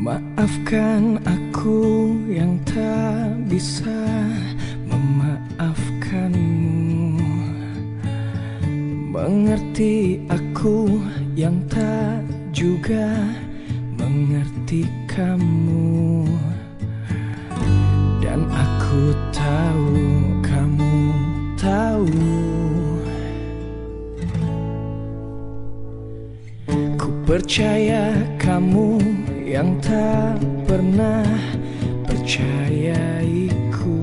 Maafkan aku yang tak bisa memaafkanmu. Mengerti aku yang tak juga mengerti kamu. Dan aku tahu kamu tahu. Ku percaya kamu yang tak pernah percayaiku.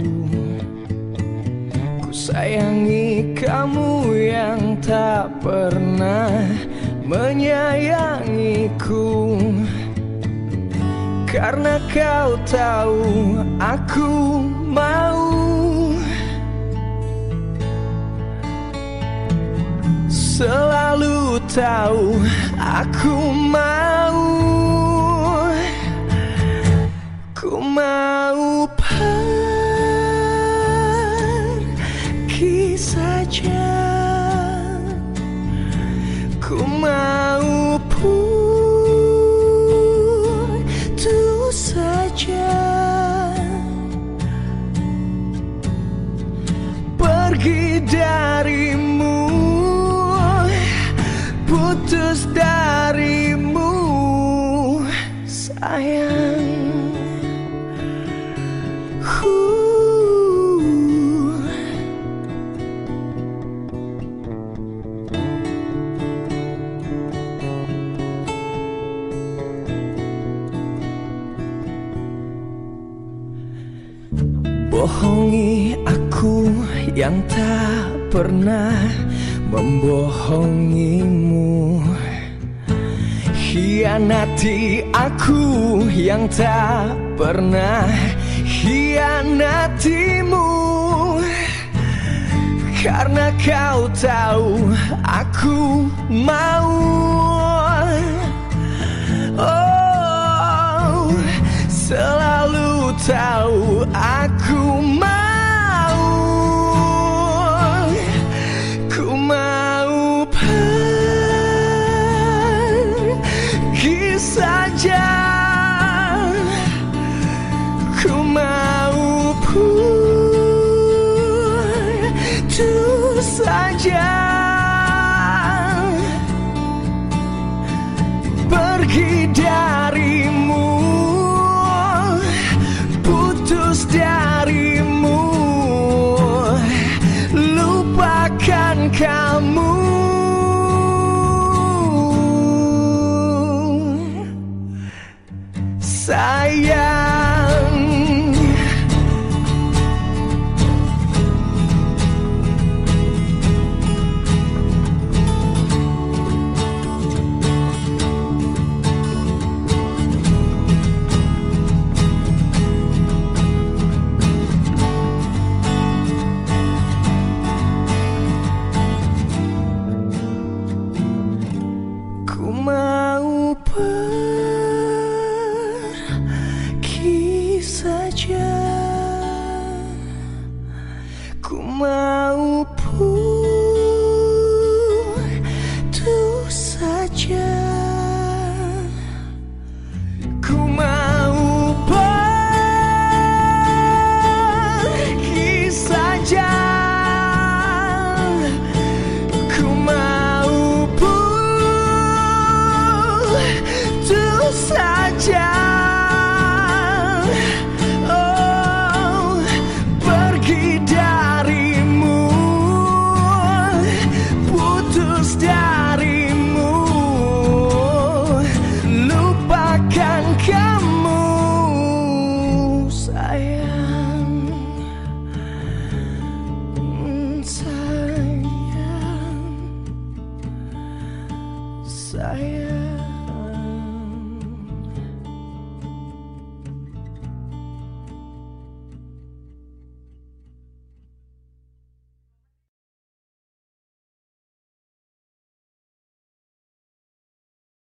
Ku sayangi kamu yang tak pernah menyayangiku. Karena kau tahu aku mau selalu tahu aku mau. Ku mau pergi saja. Ku mau putus saja. Pergi darimu, putus darimu, sayang. Bohongi aku yang tak pernah membohongimu. Hianati aku yang tak pernah hianatimu. Karena kau tahu aku mau. Oh, selalu tahu aku mau. Ku mau pergi saja. Ku mau putus saja. Pergi darimu, putus darimu, lupakan kamu, sayang. Ku mau pergi saja. Ku mau putus saja. Ku mau pergi saja. Ku mau putus saja. Oh, pergi darimu, putus darimu, lupakan kamu, sayang. Sayang, sayang.